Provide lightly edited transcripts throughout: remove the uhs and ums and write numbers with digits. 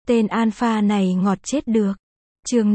Tên alpha này ngọt chết được. Chương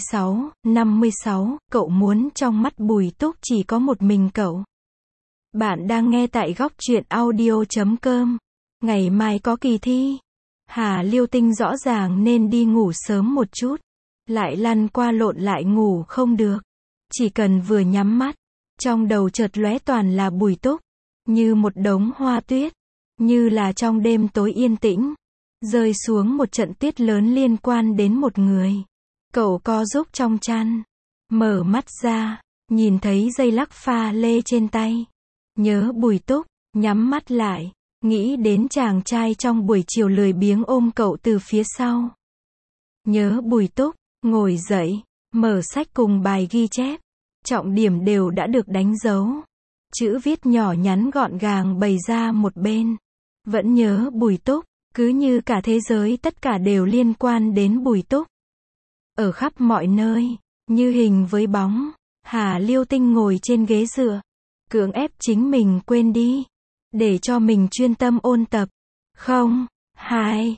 56, cậu muốn trong mắt Bùi Túc chỉ có một mình cậu. Bạn đang nghe tại góc truyện audio.com. Ngày mai có kỳ thi. Hà Liêu Tinh rõ ràng nên đi ngủ sớm một chút. Lại lăn qua lộn lại ngủ không được. Chỉ cần vừa nhắm mắt, trong đầu chợt lóe toàn là Bùi Túc. Như một đống hoa tuyết. Như là trong đêm tối yên tĩnh. Rơi xuống một trận tuyết lớn liên quan đến một người. Cậu co rúm trong chăn. Mở mắt ra. Nhìn thấy dây lắc pha lê trên tay. Nhớ Bùi Túc. Nhắm mắt lại. Nghĩ đến chàng trai trong buổi chiều lười biếng ôm cậu từ phía sau. Nhớ Bùi Túc. Ngồi dậy. Mở sách cùng bài ghi chép. Trọng điểm đều đã được đánh dấu. Chữ viết nhỏ nhắn gọn gàng bày ra một bên. Vẫn nhớ Bùi Túc. Cứ như cả thế giới tất cả đều liên quan đến Bùi Túc. Ở khắp mọi nơi, như hình với bóng, Hà Liêu Tinh ngồi trên ghế dựa. Cưỡng ép chính mình quên đi. Để cho mình chuyên tâm ôn tập. 0, 2,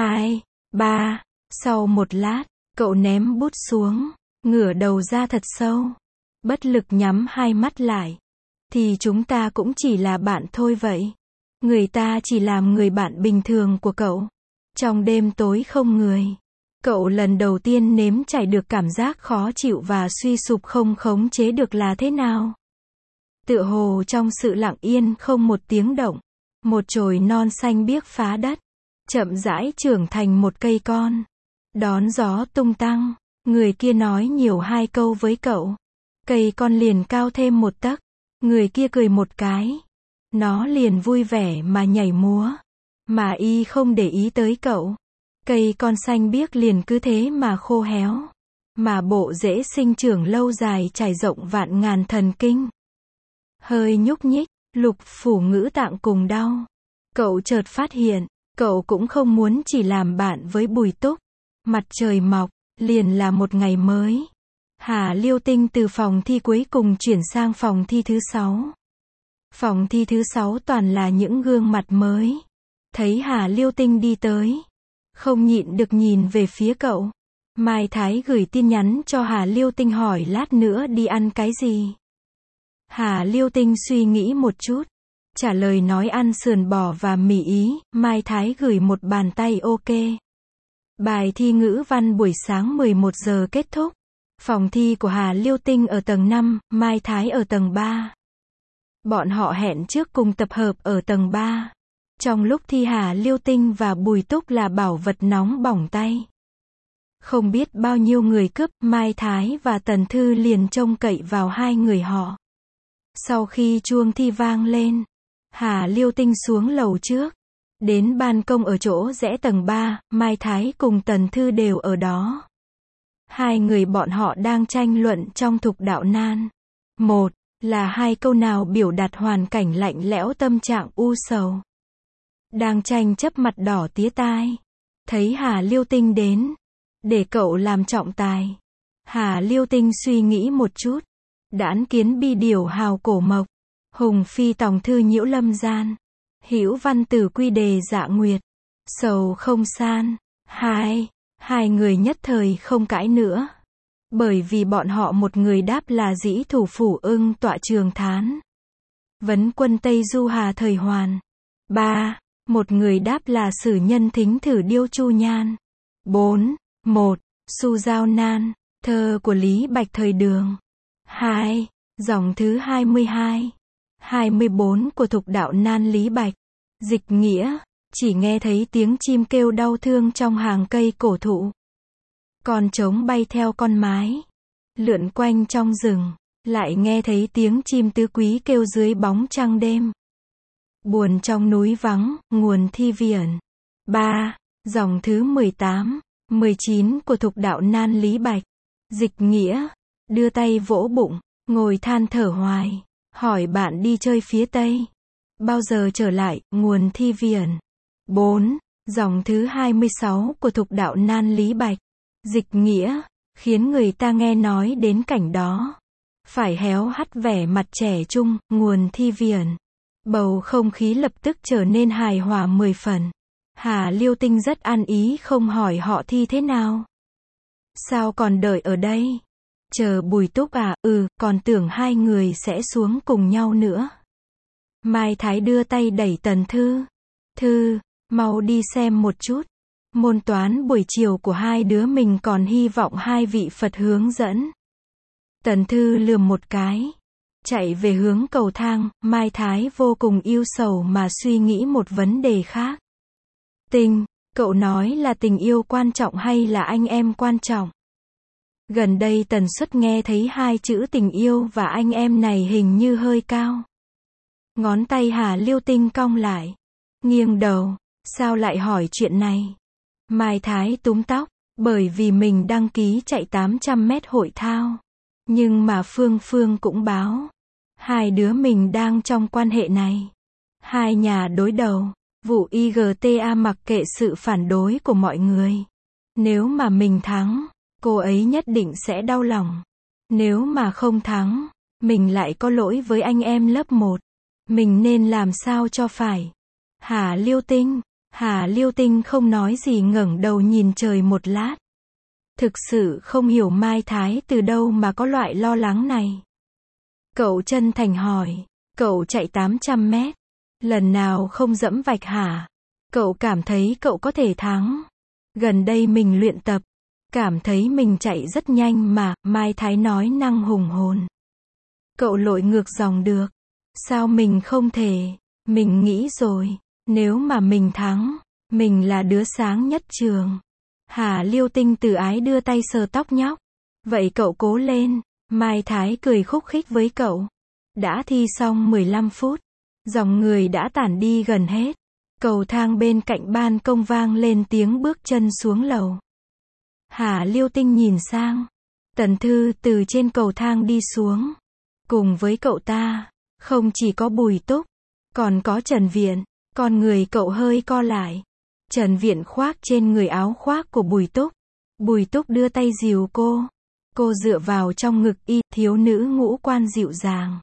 3. Sau một lát, cậu ném bút xuống, ngửa đầu ra thật sâu. Bất lực nhắm hai mắt lại. Thì chúng ta cũng chỉ là bạn thôi vậy. Người ta chỉ làm người bạn bình thường của cậu. Trong đêm tối không người. Cậu lần đầu tiên nếm trải được cảm giác khó chịu và suy sụp không khống chế được là thế nào. Tựa hồ trong sự lặng yên không một tiếng động. Một chồi non xanh biếc phá đất. Chậm rãi trưởng thành một cây con. Đón gió tung tăng. Người kia nói nhiều hai câu với cậu. Cây con liền cao thêm một tấc. Người kia cười một cái. Nó liền vui vẻ mà nhảy múa. Mà y không để ý tới cậu. Cây con xanh biếc liền cứ thế mà khô héo. Mà bộ rễ sinh trưởng lâu dài trải rộng vạn ngàn thần kinh. Hơi nhúc nhích, lục phủ ngữ tạng cùng đau. Cậu chợt phát hiện, cậu cũng không muốn chỉ làm bạn với Bùi Túc. Mặt trời mọc, liền là một ngày mới. Hà Liêu Tinh từ phòng thi cuối cùng chuyển sang phòng thi thứ 6. Phòng thi thứ 6 toàn là những gương mặt mới. Thấy Hà Liêu Tinh đi tới. Không nhịn được nhìn về phía cậu. Mai Thái gửi tin nhắn cho Hà Liêu Tinh hỏi lát nữa đi ăn cái gì. Hà Liêu Tinh suy nghĩ một chút. Trả lời nói ăn sườn bò và mì Ý. Mai Thái gửi một bàn tay ok. Bài thi ngữ văn buổi sáng 11 giờ kết thúc. Phòng thi của Hà Liêu Tinh ở tầng 5, Mai Thái ở tầng 3. Bọn họ hẹn trước cùng tập hợp ở tầng 3. Trong lúc thi Hà Liêu Tinh và Bùi Túc là bảo vật nóng bỏng tay. Không biết bao nhiêu người cướp, Mai Thái và Tần Thư liền trông cậy vào hai người họ. Sau khi chuông thi vang lên, Hà Liêu Tinh xuống lầu trước. Đến ban công ở chỗ rẽ tầng 3, Mai Thái cùng Tần Thư đều ở đó. Hai người bọn họ đang tranh luận trong Thục Đạo Nan. Một là hai câu nào biểu đạt hoàn cảnh lạnh lẽo tâm trạng u sầu. Đang tranh chấp mặt đỏ tía tai. Thấy Hà Liêu Tinh đến. Để cậu làm trọng tài. Hà Liêu Tinh suy nghĩ một chút. Đãn kiến bi điều hào cổ mộc. Hùng phi tòng thư nhiễu lâm gian. Hữu văn tử quy đề dạ nguyệt. Sầu không san. Hai người nhất thời không cãi nữa. Bởi vì bọn họ một người đáp là dĩ thủ phủ ưng tọa trường thán. Vấn quân Tây Du Hà thời Hoàn. 3. Một người đáp là sử nhân thính thử điêu chu nhan. 4. 1. Su giao nan. Thơ của Lý Bạch thời Đường. 2. Dòng thứ 22. 24 của Thục Đạo Nan Lý Bạch. Dịch nghĩa. Chỉ nghe thấy tiếng chim kêu đau thương trong hàng cây cổ thụ. Con trống bay theo con mái. Lượn quanh trong rừng. Lại nghe thấy tiếng chim tứ quý kêu dưới bóng trăng đêm. Buồn trong núi vắng, nguồn thi viển. 3. Dòng thứ 18, 19 của Thục Đạo Nan Lý Bạch. Dịch nghĩa. Đưa tay vỗ bụng, ngồi than thở hoài. Hỏi bạn đi chơi phía Tây. Bao giờ trở lại, nguồn thi viển. 4. Dòng thứ 26 của Thục Đạo Nan Lý Bạch. Dịch nghĩa. Khiến người ta nghe nói đến cảnh đó. Phải héo hắt vẻ mặt trẻ trung, nguồn thi viển. Bầu không khí lập tức trở nên hài hòa 10 phần. Hà Liêu Tinh rất ăn ý không hỏi họ thi thế nào. Sao còn đợi ở đây? Chờ Bùi Túc à? Còn tưởng hai người sẽ xuống cùng nhau nữa. Mai Thái đưa tay đẩy Tần Thư. Thư, mau đi xem một chút. Môn toán buổi chiều của hai đứa mình còn hy vọng hai vị Phật hướng dẫn. Tần Thư lườm một cái. Chạy về hướng cầu thang, Mai Thái vô cùng ưu sầu mà suy nghĩ một vấn đề khác. Tình, cậu nói là tình yêu quan trọng hay là anh em quan trọng? Gần đây tần suất nghe thấy hai chữ tình yêu và anh em này hình như hơi cao. Ngón tay Hà Liêu Tinh cong lại. Nghiêng đầu, sao lại hỏi chuyện này? Mai Thái túm tóc, bởi vì mình đăng ký chạy 800 mét hội thao. Nhưng mà Phương Phương cũng báo. Hai đứa mình đang trong quan hệ này. Hai nhà đối đầu. Vụ IGTA mặc kệ sự phản đối của mọi người. Nếu mà mình thắng, cô ấy nhất định sẽ đau lòng. Nếu mà không thắng, mình lại có lỗi với anh em lớp 1. Mình nên làm sao cho phải? Hà Liêu Tinh không nói gì ngẩng đầu nhìn trời một lát. Thực sự không hiểu Mai Thái từ đâu mà có loại lo lắng này. Cậu chân thành hỏi, cậu chạy 800 mét. Lần nào không dẫm vạch hả? Cậu cảm thấy cậu có thể thắng. Gần đây mình luyện tập. Cảm thấy mình chạy rất nhanh mà, Mai Thái nói năng hùng hồn. Cậu lội ngược dòng được. Sao mình không thể? Mình nghĩ rồi, nếu mà mình thắng, mình là đứa sáng nhất trường. Hà Liêu Tinh từ ái đưa tay sờ tóc nhóc. Vậy cậu cố lên. Mai Thái cười khúc khích với cậu. Đã thi xong 15 phút. Dòng người đã tản đi gần hết. Cầu thang bên cạnh ban công vang lên tiếng bước chân xuống lầu. Hà Liêu Tinh nhìn sang. Tần Thư từ trên cầu thang đi xuống. Cùng với cậu ta, không chỉ có Bùi Túc, còn có Trần Viện. Con người cậu hơi co lại. Trần Viện khoác trên người áo khoác của Bùi Túc. Bùi Túc đưa tay dìu cô. Cô dựa vào trong ngực y, thiếu nữ ngũ quan dịu dàng.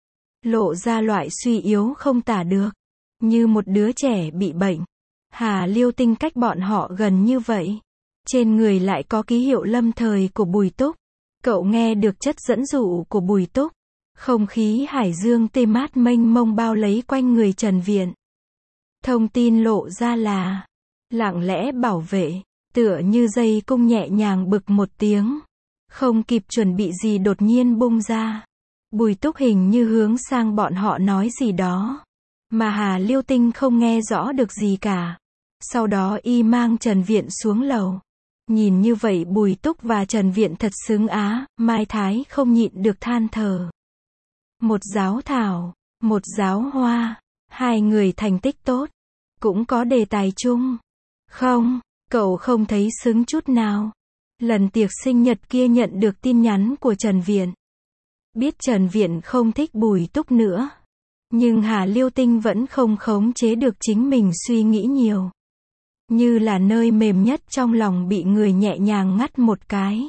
Lộ ra loại suy yếu không tả được. Như một đứa trẻ bị bệnh. Hà Liêu Tinh cách bọn họ gần như vậy. Trên người lại có ký hiệu lâm thời của Bùi Túc. Cậu nghe được chất dẫn dụ của Bùi Túc. Không khí hải dương tê mát mênh mông bao lấy quanh người Trần Viện. Thông tin lộ ra là lặng lẽ bảo vệ, tựa như dây cung nhẹ nhàng bực một tiếng. Không kịp chuẩn bị gì đột nhiên bung ra. Bùi Túc hình như hướng sang bọn họ nói gì đó. Mà Hà Liêu Tinh không nghe rõ được gì cả. Sau đó y mang Trần Viện xuống lầu. Nhìn như vậy Bùi Túc và Trần Viện thật xứng á, Mai Thái không nhịn được than thở. Một giáo thảo, một giáo hoa, hai người thành tích tốt. Cũng có đề tài chung. Không, cậu không thấy xứng chút nào. Lần tiệc sinh nhật kia nhận được tin nhắn của Trần Viện. Biết Trần Viện không thích Bùi Túc nữa. Nhưng Hà Liêu Tinh vẫn không khống chế được chính mình suy nghĩ nhiều. Như là nơi mềm nhất trong lòng bị người nhẹ nhàng ngắt một cái.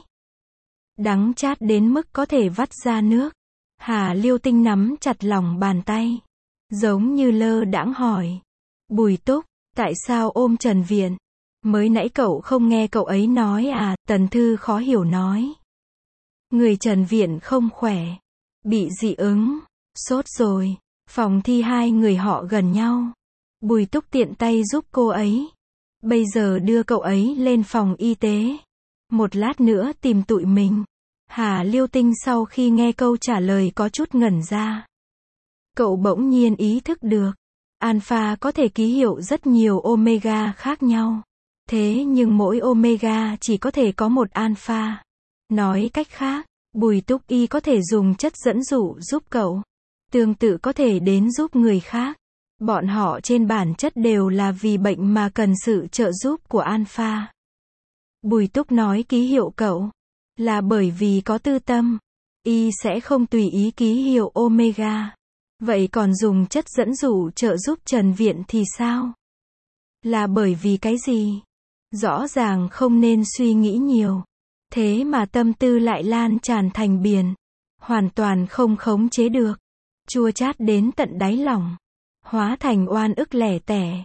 Đắng chát đến mức có thể vắt ra nước. Hà Liêu Tinh nắm chặt lòng bàn tay. Giống như lơ đãng hỏi. Bùi Túc, tại sao ôm Trần Viện? Mới nãy cậu không nghe cậu ấy nói à? Tần Thư khó hiểu nói. Người Trần Viện không khỏe. Bị dị ứng. Sốt rồi. Phòng thi hai người họ gần nhau. Bùi Túc tiện tay giúp cô ấy. Bây giờ đưa cậu ấy lên phòng y tế. Một lát nữa tìm tụi mình. Hà Liêu Tinh sau khi nghe câu trả lời có chút ngẩn ra. Cậu bỗng nhiên ý thức được. Alpha có thể ký hiệu rất nhiều omega khác nhau. Thế nhưng mỗi omega chỉ có thể có một alpha. Nói cách khác, Bùi Túc y có thể dùng chất dẫn dụ giúp cậu. Tương tự có thể đến giúp người khác. Bọn họ trên bản chất đều là vì bệnh mà cần sự trợ giúp của alpha. Bùi Túc nói ký hiệu cậu. Là bởi vì có tư tâm. Y sẽ không tùy ý ký hiệu omega. Vậy còn dùng chất dẫn dụ trợ giúp Trần Viện thì sao? Là bởi vì cái gì? Rõ ràng không nên suy nghĩ nhiều. Thế mà tâm tư lại lan tràn thành biển. Hoàn toàn không khống chế được. Chua chát đến tận đáy lòng. Hóa thành oan ức lẻ tẻ.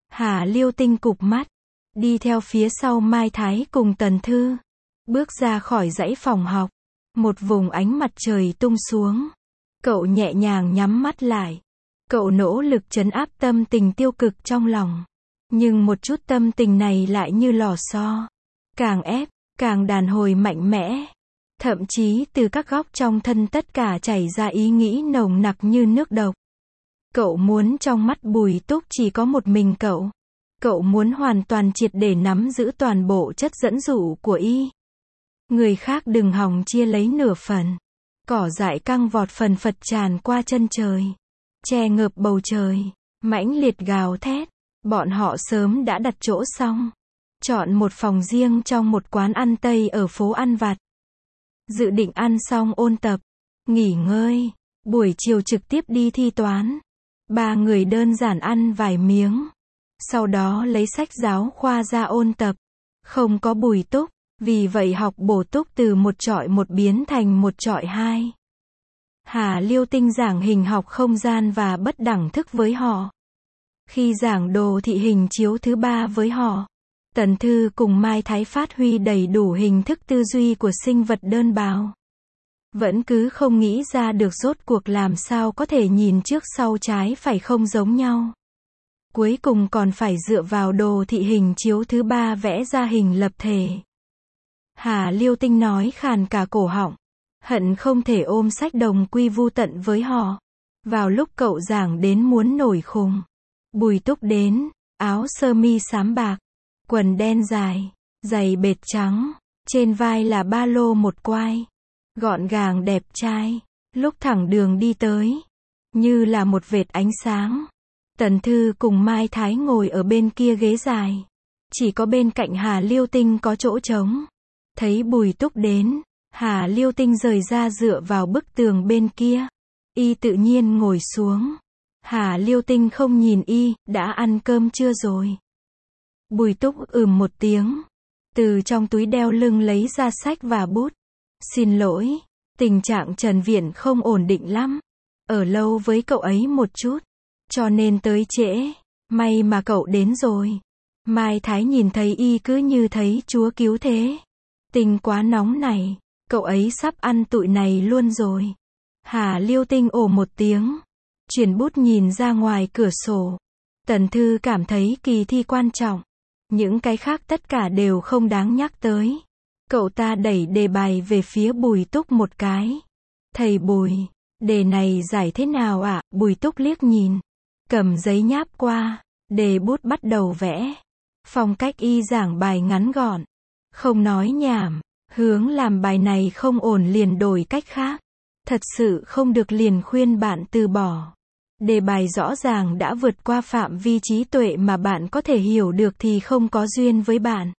Hà Liêu Tinh cụp mắt, đi theo phía sau Mai Thái cùng Tần Thư, bước ra khỏi dãy phòng học. Một vùng ánh mặt trời tung xuống. Cậu nhẹ nhàng nhắm mắt lại. Cậu nỗ lực trấn áp tâm tình tiêu cực trong lòng. Nhưng một chút tâm tình này lại như lò xo. Càng ép, càng đàn hồi mạnh mẽ. Thậm chí từ các góc trong thân tất cả chảy ra ý nghĩ nồng nặc như nước độc. Cậu muốn trong mắt Bùi Túc chỉ có một mình cậu. Cậu muốn hoàn toàn triệt để nắm giữ toàn bộ chất dẫn dụ của y. Người khác đừng hòng chia lấy nửa phần. Cỏ dại căng vọt phần phật tràn qua chân trời. Che ngợp bầu trời. Mãnh liệt gào thét. Bọn họ sớm đã đặt chỗ xong. Chọn một phòng riêng trong một quán ăn Tây ở phố ăn vặt. Dự định ăn xong ôn tập. Nghỉ ngơi. Buổi chiều trực tiếp đi thi toán. Ba người đơn giản ăn vài miếng. Sau đó lấy sách giáo khoa ra ôn tập. Không có Bùi Túc. Vì vậy học bổ túc từ 1:1 biến thành 1:2. Hà Liêu Tinh giảng hình học không gian và bất đẳng thức với họ. Khi giảng đồ thị hình chiếu thứ 3 với họ, Tần Thư cùng Mai Thái phát huy đầy đủ hình thức tư duy của sinh vật đơn bào. Vẫn cứ không nghĩ ra được rốt cuộc làm sao có thể nhìn trước sau trái phải không giống nhau. Cuối cùng còn phải dựa vào đồ thị hình chiếu thứ 3 vẽ ra hình lập thể. Hà Liêu Tinh nói khàn cả cổ họng. Hận không thể ôm sách đồng quy vu tận với họ. Vào lúc cậu giảng đến muốn nổi khùng. Bùi Túc đến, áo sơ mi xám bạc, quần đen dài, giày bệt trắng, trên vai là ba lô một quai. Gọn gàng đẹp trai, lúc thẳng đường đi tới, như là một vệt ánh sáng. Tần Thư cùng Mai Thái ngồi ở bên kia ghế dài. Chỉ có bên cạnh Hà Liêu Tinh có chỗ trống. Thấy Bùi Túc đến, Hà Liêu Tinh rời ra dựa vào bức tường bên kia. Y tự nhiên ngồi xuống. Hà Liêu Tinh không nhìn y, đã ăn cơm chưa rồi? Bùi Túc một tiếng. Từ trong túi đeo lưng lấy ra sách và bút. Xin lỗi, tình trạng Trần Viễn không ổn định lắm. Ở lâu với cậu ấy một chút. Cho nên tới trễ. May mà cậu đến rồi. Mai Thái nhìn thấy y cứ như thấy Chúa cứu thế. Tình quá nóng này. Cậu ấy sắp ăn tụi này luôn rồi. Hà Liêu Tinh một tiếng. Chuyển bút nhìn ra ngoài cửa sổ. Tần Thư cảm thấy kỳ thi quan trọng. Những cái khác tất cả đều không đáng nhắc tới. Cậu ta đẩy đề bài về phía Bùi Túc một cái. Thầy Bùi, đề này giải thế nào ạ? Bùi Túc liếc nhìn. Cầm giấy nháp qua. Đề bút bắt đầu vẽ. Phong cách y giảng bài ngắn gọn. Không nói nhảm. Hướng làm bài này không ổn liền đổi cách khác. Thật sự không được liền khuyên bạn từ bỏ. Đề bài rõ ràng đã vượt qua phạm vi trí tuệ mà bạn có thể hiểu được thì không có duyên với bạn.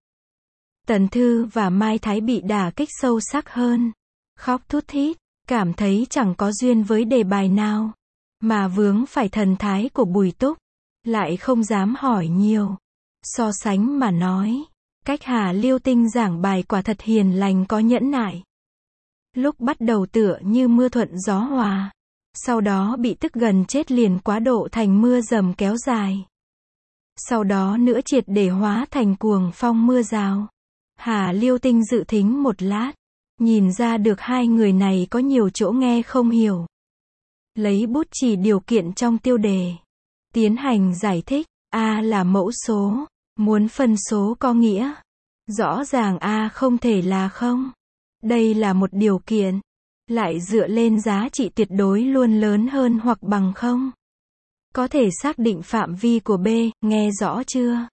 Tần Thư và Mai Thái bị đả kích sâu sắc hơn. Khóc thút thít, cảm thấy chẳng có duyên với đề bài nào. Mà vướng phải thần thái của Bùi Túc. Lại không dám hỏi nhiều. So sánh mà nói. Cách Hà Liêu Tinh giảng bài quả thật hiền lành có nhẫn nại. Lúc bắt đầu tựa như mưa thuận gió hòa. Sau đó bị tức gần chết liền quá độ thành mưa dầm kéo dài. Sau đó nữa triệt để hóa thành cuồng phong mưa rào. Hà Liêu Tinh dự thính một lát. Nhìn ra được hai người này có nhiều chỗ nghe không hiểu. Lấy bút chỉ điều kiện trong tiêu đề. Tiến hành giải thích. A là mẫu số. Muốn phân số có nghĩa. Rõ ràng A không thể là không. Đây là một điều kiện. Lại dựa lên giá trị tuyệt đối luôn lớn hơn hoặc bằng không. Có thể xác định phạm vi của B, nghe rõ chưa?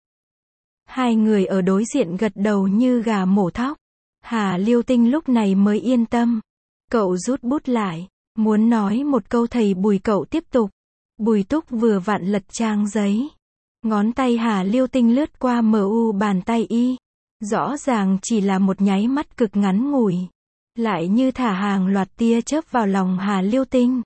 Hai người ở đối diện gật đầu như gà mổ thóc. Hà Liêu Tinh lúc này mới yên tâm. Cậu rút bút lại. Muốn nói một câu thầy Bùi cậu tiếp tục. Bùi Túc vừa vặn lật trang giấy. Ngón tay Hà Liêu Tinh lướt qua mu bàn tay y. Rõ ràng chỉ là một nháy mắt cực ngắn ngủi. Lại như thả hàng loạt tia chớp vào lòng Hà Liêu Tinh.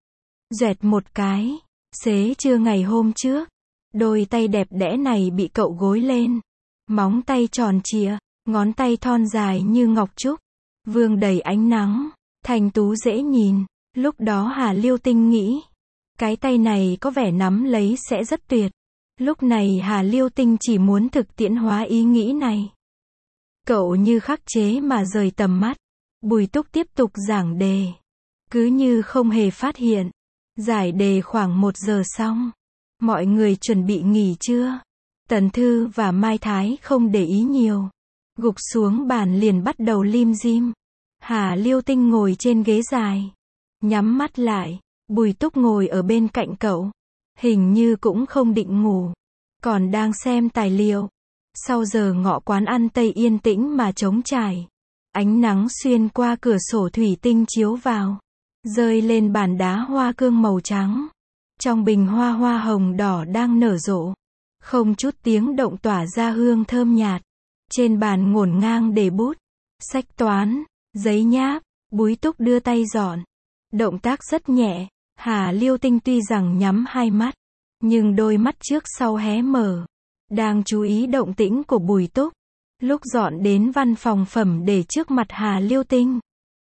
Doẹt một cái. Xế trưa ngày hôm trước. Đôi tay đẹp đẽ này bị cậu gối lên. Móng tay tròn trịa. Ngón tay thon dài như ngọc trúc. Vương đầy ánh nắng. Thanh tú dễ nhìn. Lúc đó Hà Liêu Tinh nghĩ. Cái tay này có vẻ nắm lấy sẽ rất tuyệt. Lúc này Hà Liêu Tinh chỉ muốn thực tiễn hóa ý nghĩ này. Cậu như khắc chế mà rời tầm mắt. Bùi Túc tiếp tục giảng đề. Cứ như không hề phát hiện. Giải đề khoảng 1 giờ xong. Mọi người chuẩn bị nghỉ trưa. Tần Thư và Mai Thái không để ý nhiều. Gục xuống bàn liền bắt đầu lim dim. Hà Liêu Tinh ngồi trên ghế dài. Nhắm mắt lại. Bùi Túc ngồi ở bên cạnh cậu. Hình như cũng không định ngủ. Còn đang xem tài liệu. Sau giờ ngọ quán ăn Tây yên tĩnh mà trống trải. Ánh nắng xuyên qua cửa sổ thủy tinh chiếu vào. Rơi lên bàn đá hoa cương màu trắng. Trong bình hoa hoa hồng đỏ đang nở rộ. Không chút tiếng động tỏa ra hương thơm nhạt. Trên bàn ngổn ngang để bút, sách toán, giấy nháp. Bùi Túc đưa tay dọn. Động tác rất nhẹ. Hà Liêu Tinh tuy rằng nhắm hai mắt, nhưng đôi mắt trước sau hé mở. Đang chú ý động tĩnh của Bùi Túc. Lúc dọn đến văn phòng phẩm để trước mặt Hà Liêu Tinh.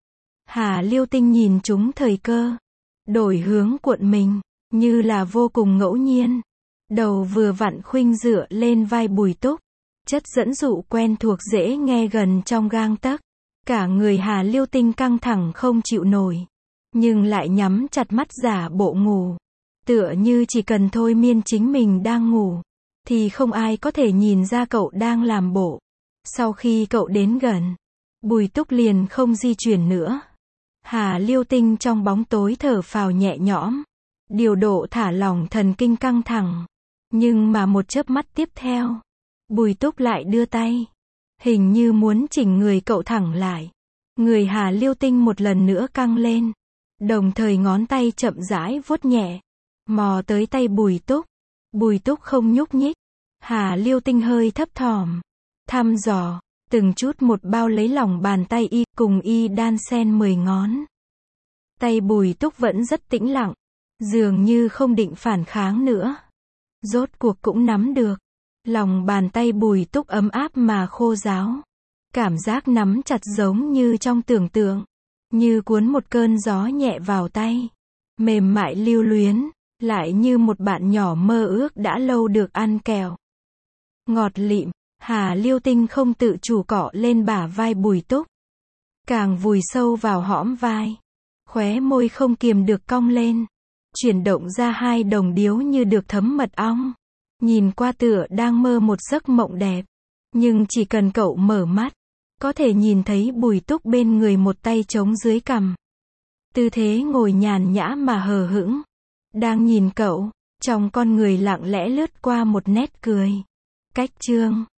Hà Liêu Tinh nhìn chúng thời cơ. Đổi hướng cuộn mình, như là vô cùng ngẫu nhiên. Đầu vừa vặn khuynh dựa lên vai Bùi Túc. Chất dẫn dụ quen thuộc dễ nghe gần trong gang tấc. Cả người Hà Liêu Tinh căng thẳng không chịu nổi. Nhưng lại nhắm chặt mắt giả bộ ngủ. Tựa như chỉ cần thôi miên chính mình đang ngủ. Thì không ai có thể nhìn ra cậu đang làm bộ. Sau khi cậu đến gần, Bùi Túc liền không di chuyển nữa. Hà Liêu Tinh trong bóng tối thở phào nhẹ nhõm. Điều độ thả lỏng thần kinh căng thẳng. Nhưng mà một chớp mắt tiếp theo, Bùi Túc lại đưa tay. Hình như muốn chỉnh người cậu thẳng lại. Người Hà Liêu Tinh một lần nữa căng lên. Đồng thời ngón tay chậm rãi vuốt nhẹ. Mò tới tay Bùi Túc. Bùi Túc không nhúc nhích. Hà Liêu Tinh hơi thấp thỏm. Thăm dò. Từng chút một bao lấy lòng bàn tay y. Cùng y đan xen 10 ngón. Tay Bùi Túc vẫn rất tĩnh lặng. Dường như không định phản kháng nữa. Rốt cuộc cũng nắm được. Lòng bàn tay Bùi Túc ấm áp mà khô ráo. Cảm giác nắm chặt giống như trong tưởng tượng. Như cuốn một cơn gió nhẹ vào tay. Mềm mại lưu luyến. Lại như một bạn nhỏ mơ ước đã lâu được ăn kẹo. Ngọt lịm. Hà Liêu Tinh không tự chủ cọ lên bả vai Bùi Túc. Càng vùi sâu vào hõm vai. Khóe môi không kiềm được cong lên. Chuyển động ra hai đồng điếu như được thấm mật ong. Nhìn qua tựa đang mơ một giấc mộng đẹp. Nhưng chỉ cần cậu mở mắt, có thể nhìn thấy Bùi Túc bên người một tay chống dưới cằm. Tư thế ngồi nhàn nhã mà hờ hững. Đang nhìn cậu, trong con người lặng lẽ lướt qua một nét cười. Cách chương